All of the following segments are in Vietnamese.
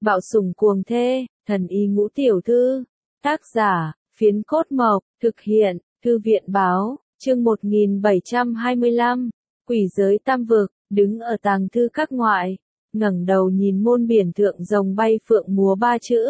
Bạo sủng cuồng thê, thần y ngũ tiểu thư. Tác giả, Phiến Cốt Mộc, thực hiện, Thư viện báo, chương 1725. Quỷ giới tam vực, đứng ở tàng thư các ngoại, ngẩng đầu nhìn môn biển thượng rồng bay phượng múa ba chữ.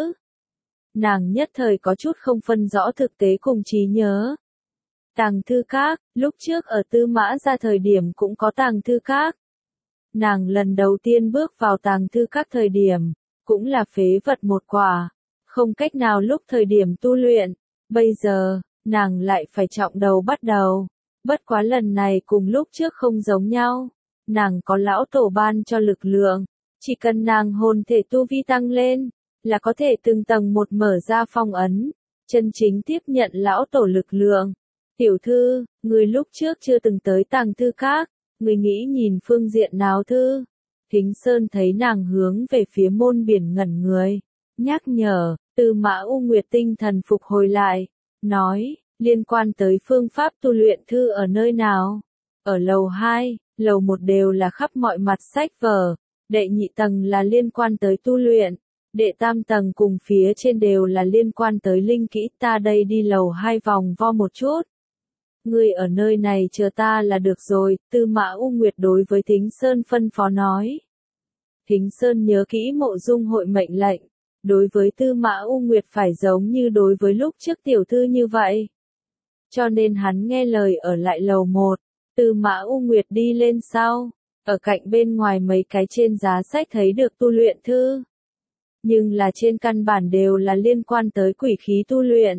Nàng nhất thời có chút không phân rõ thực tế cùng trí nhớ. Tàng thư các, lúc trước ở Tư Mã ra thời điểm cũng có tàng thư các. Nàng lần đầu tiên bước vào tàng thư các thời điểm, cũng là phế vật một quả, không cách nào lúc thời điểm tu luyện. Bây giờ, nàng lại phải trọng đầu bắt đầu. Bất quá lần này cùng lúc trước không giống nhau. Nàng có lão tổ ban cho lực lượng. Chỉ cần nàng hồn thể tu vi tăng lên, là có thể từng tầng một mở ra phong ấn, chân chính tiếp nhận lão tổ lực lượng. Tiểu thư, người lúc trước chưa từng tới tàng thư các, người nghĩ nhìn phương diện nào thư? Thính Sơn thấy nàng hướng về phía môn biển ngẩn người, nhắc nhở. Tư Mã U Nguyệt tinh thần phục hồi lại, nói, liên quan tới phương pháp tu luyện thư ở nơi nào? Ở lầu 2, lầu 1 đều là khắp mọi mặt sách vở, đệ nhị tầng là liên quan tới tu luyện, đệ tam tầng cùng phía trên đều là liên quan tới linh kỹ. Ta đây đi lầu 2 vòng vo một chút. Ngươi ở nơi này chờ ta là được rồi, Tư Mã U Nguyệt đối với Thính Sơn phân phó nói. Thính Sơn nhớ kỹ Mộ Dung hội mệnh lệnh. Đối với Tư Mã U Nguyệt phải giống như đối với lúc trước tiểu thư như vậy. Cho nên hắn nghe lời ở lại lầu 1, Tư Mã U Nguyệt đi lên sau, ở cạnh bên ngoài mấy cái trên giá sách thấy được tu luyện thư. Nhưng là trên căn bản đều là liên quan tới quỷ khí tu luyện.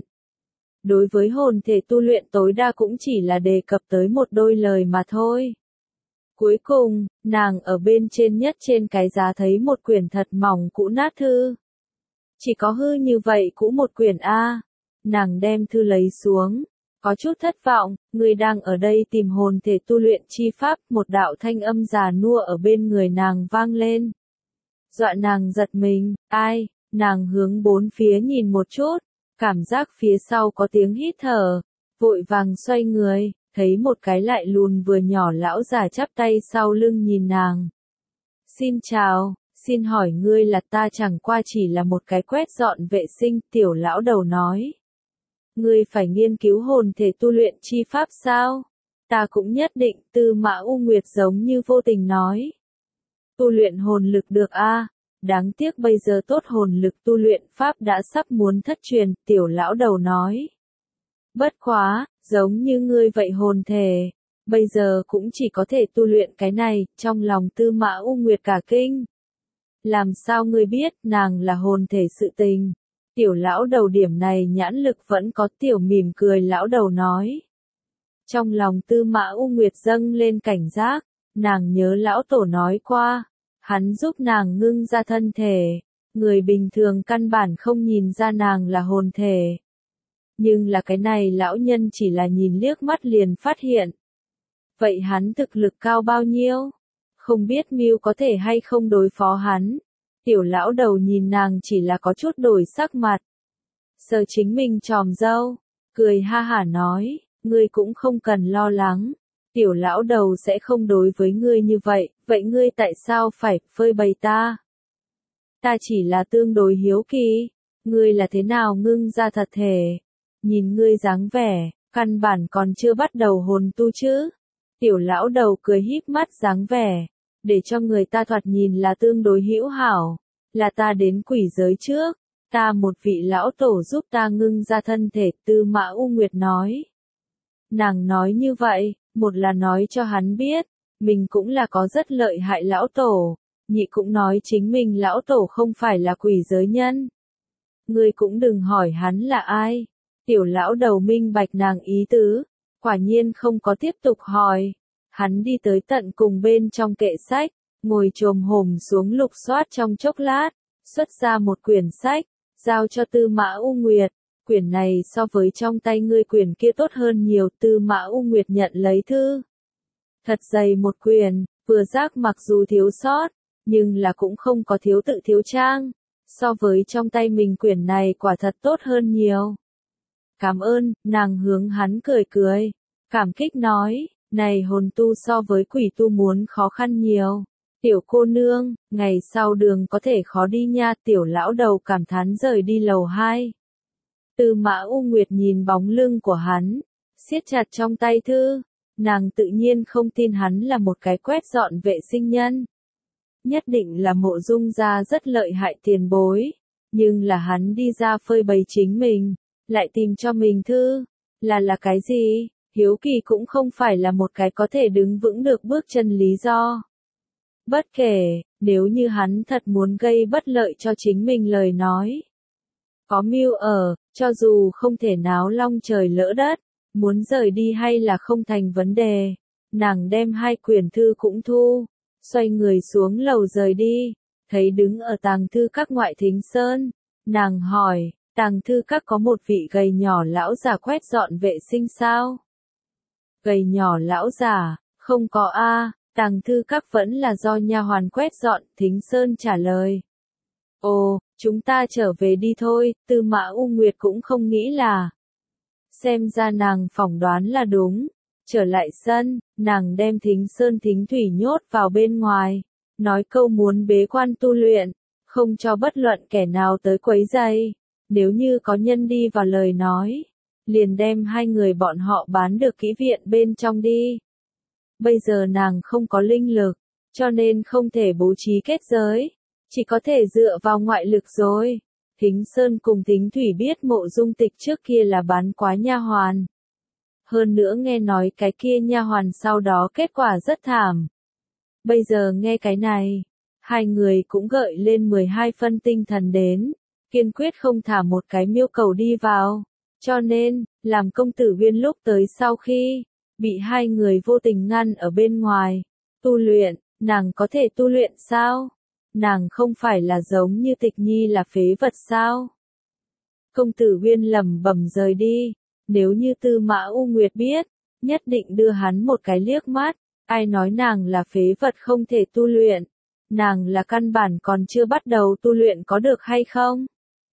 Đối với hồn thể tu luyện tối đa cũng chỉ là đề cập tới một đôi lời mà thôi. Cuối cùng, nàng ở bên trên nhất trên cái giá thấy một quyển thật mỏng cũ nát thư. Chỉ có hư như vậy cũ một quyển A. Nàng đem thư lấy xuống, có chút thất vọng. Người đang ở đây tìm hồn thể tu luyện chi pháp. Một đạo thanh âm già nua ở bên người nàng vang lên, dọa nàng giật mình. Ai? Nàng hướng bốn phía nhìn một chút, cảm giác phía sau có tiếng hít thở, vội vàng xoay người, thấy một cái lại lùn vừa nhỏ lão già chắp tay sau lưng nhìn nàng. Xin chào. Xin hỏi ngươi là? Ta chẳng qua chỉ là một cái quét dọn vệ sinh, tiểu lão đầu nói. Ngươi phải nghiên cứu hồn thể tu luyện chi pháp sao? Ta cũng nhất định. Tư Mã U Nguyệt giống như vô tình nói. Tu luyện hồn lực được a, đáng tiếc bây giờ tốt hồn lực tu luyện pháp đã sắp muốn thất truyền, tiểu lão đầu nói. Bất quá, giống như ngươi vậy hồn thể, bây giờ cũng chỉ có thể tu luyện cái này. Trong lòng Tư Mã U Nguyệt cả kinh. Làm sao ngươi biết? Nàng là hồn thể sự tình. Tiểu lão đầu điểm này nhãn lực vẫn có. Tiểu mỉm cười lão đầu nói. Trong lòng Tư Mã U Nguyệt dâng lên cảnh giác. Nàng nhớ lão tổ nói qua, hắn giúp nàng ngưng ra thân thể. Người bình thường căn bản không nhìn ra nàng là hồn thể. Nhưng là cái này lão nhân chỉ là nhìn liếc mắt liền phát hiện. Vậy hắn thực lực cao bao nhiêu? Không biết Mưu có thể hay không đối phó hắn. Tiểu lão đầu nhìn nàng chỉ là có chút đổi sắc mặt. Sờ chính mình tròm râu, cười ha hả nói, ngươi cũng không cần lo lắng. Tiểu lão đầu sẽ không đối với ngươi như vậy, vậy ngươi tại sao phải phơi bày ta? Ta chỉ là tương đối hiếu kỳ, ngươi là thế nào ngưng ra thật thể? Nhìn ngươi dáng vẻ, căn bản còn chưa bắt đầu hồn tu chứ. Tiểu lão đầu cười híp mắt dáng vẻ, để cho người ta thoạt nhìn là tương đối hữu hảo, là ta đến quỷ giới trước, ta một vị lão tổ giúp ta ngưng ra thân thể. Tư Mã U Nguyệt nói. Nàng nói như vậy, một là nói cho hắn biết, mình cũng là có rất lợi hại lão tổ, nhị cũng nói chính mình lão tổ không phải là quỷ giới nhân. Ngươi cũng đừng hỏi hắn là ai. Tiểu lão đầu minh bạch nàng ý tứ, quả nhiên không có tiếp tục hỏi. Hắn đi tới tận cùng bên trong kệ sách, ngồi chồm hổm xuống lục soát trong chốc lát, xuất ra một quyển sách, giao cho Tư Mã U Nguyệt. Quyển này so với trong tay ngươi quyển kia tốt hơn nhiều. Tư Mã U Nguyệt nhận lấy thư. Thật dày một quyển, vừa giác mặc dù thiếu sót, nhưng là cũng không có thiếu tự thiếu trang. So với trong tay mình quyển này quả thật tốt hơn nhiều. Cảm ơn. Nàng hướng hắn cười cười, cảm kích nói. Này hồn tu so với quỷ tu muốn khó khăn nhiều. Tiểu cô nương, ngày sau đường có thể khó đi nha. Tiểu lão đầu cảm thán rời đi lầu 2. Tư Mã U Nguyệt nhìn bóng lưng của hắn, siết chặt trong tay thư. Nàng tự nhiên không tin hắn là một cái quét dọn vệ sinh nhân. Nhất định là Mộ Dung gia rất lợi hại tiền bối. Nhưng là hắn đi ra phơi bày chính mình, lại tìm cho mình thư. Là cái gì? Hiếu kỳ cũng không phải là một cái có thể đứng vững được bước chân lý do. Bất kể, nếu như hắn thật muốn gây bất lợi cho chính mình lời nói. Có mưu ở, cho dù không thể náo long trời lỡ đất, muốn rời đi hay là không thành vấn đề. Nàng đem 2 quyển thư cũng thu, xoay người xuống lầu rời đi, thấy đứng ở tàng thư các ngoại Thính Sơn. Nàng hỏi, tàng thư các có một vị gầy nhỏ lão già quét dọn vệ sinh sao? Gầy nhỏ lão già, không có a. Tàng thư các vẫn là do nha hoàn quét dọn, Thính Sơn trả lời. Ồ, chúng ta trở về đi thôi. Tư Mã U Nguyệt cũng không nghĩ là. Xem ra nàng phỏng đoán là đúng. Trở lại sân, nàng đem Thính Sơn Thính Thủy nhốt vào bên ngoài. Nói câu muốn bế quan tu luyện, không cho bất luận kẻ nào tới quấy rầy. Nếu như có nhân đi vào lời nói, liền đem 2 người bọn họ bán được kỹ viện bên trong đi. Bây giờ nàng không có linh lực, cho nên không thể bố trí kết giới, chỉ có thể dựa vào ngoại lực rồi. Thính Sơn cùng Thính Thủy biết Mộ Dung Tịch trước kia là bán quá nha hoàn. Hơn nữa nghe nói cái kia nha hoàn sau đó kết quả rất thảm. Bây giờ nghe cái này, 2 người cũng gợi lên 12 phân tinh thần đến, kiên quyết không thả một cái miêu cầu đi vào. Cho nên, làm công tử Uyên lúc tới sau khi bị 2 người vô tình ngăn ở bên ngoài, tu luyện, nàng có thể tu luyện sao? Nàng không phải là giống như Tịch Nhi là phế vật sao? Công tử Uyên lẩm bẩm rời đi, nếu như Tư Mã U Nguyệt biết, nhất định đưa hắn một cái liếc mắt, ai nói nàng là phế vật không thể tu luyện, nàng là căn bản còn chưa bắt đầu tu luyện có được hay không?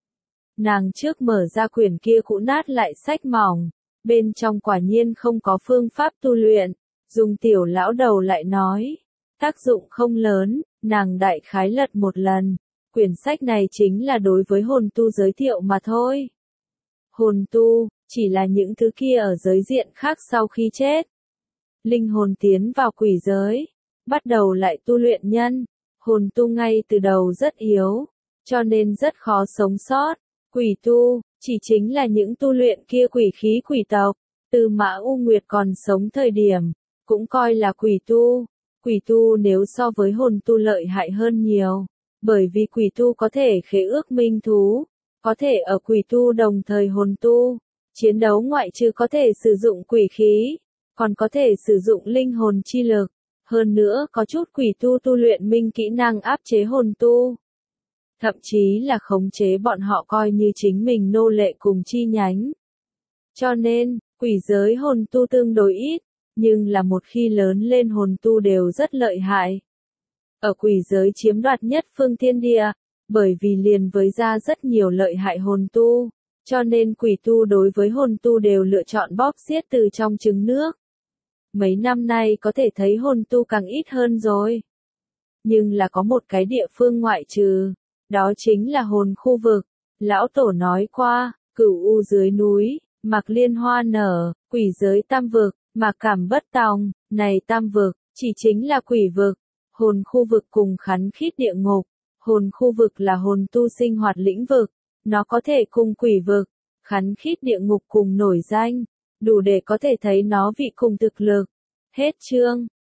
Nàng trước mở ra quyển kia cũ nát lại sách mỏng, bên trong quả nhiên không có phương pháp tu luyện, Dung tiểu lão đầu lại nói, tác dụng không lớn, nàng đại khái lật một lần, quyển sách này chính là đối với hồn tu giới thiệu mà thôi. Hồn tu, chỉ là những thứ kia ở giới diện khác sau khi chết. Linh hồn tiến vào quỷ giới, bắt đầu lại tu luyện nhân, hồn tu ngay từ đầu rất yếu, cho nên rất khó sống sót. Quỷ tu, chỉ chính là những tu luyện kia quỷ khí quỷ tộc. Tư Mã U Nguyệt còn sống thời điểm, cũng coi là quỷ tu. Quỷ tu nếu so với hồn tu lợi hại hơn nhiều, bởi vì quỷ tu có thể khế ước minh thú, có thể ở quỷ tu đồng thời hồn tu, chiến đấu ngoại trừ có thể sử dụng quỷ khí, còn có thể sử dụng linh hồn chi lực. Hơn nữa có chút quỷ tu tu luyện minh kỹ năng áp chế hồn tu. Thậm chí là khống chế bọn họ coi như chính mình nô lệ cùng chi nhánh. Cho nên, quỷ giới hồn tu tương đối ít, nhưng là một khi lớn lên hồn tu đều rất lợi hại. Ở quỷ giới chiếm đoạt nhất phương thiên địa, bởi vì liền với ra rất nhiều lợi hại hồn tu, cho nên quỷ tu đối với hồn tu đều lựa chọn bóp xiết từ trong trứng nước. Mấy năm nay có thể thấy hồn tu càng ít hơn rồi. Nhưng là có một cái địa phương ngoại trừ, đó chính là hồn khu vực. Lão Tổ nói qua, Cửu U dưới núi, mạc liên hoa nở, quỷ giới tam vực, mạc cảm bất tòng, này tam vực, chỉ chính là quỷ vực. Hồn khu vực cùng khắn khít địa ngục, hồn khu vực là hồn tu sinh hoạt lĩnh vực, nó có thể cùng quỷ vực, khắn khít địa ngục cùng nổi danh, đủ để có thể thấy nó vị cùng thực lực. Hết chương.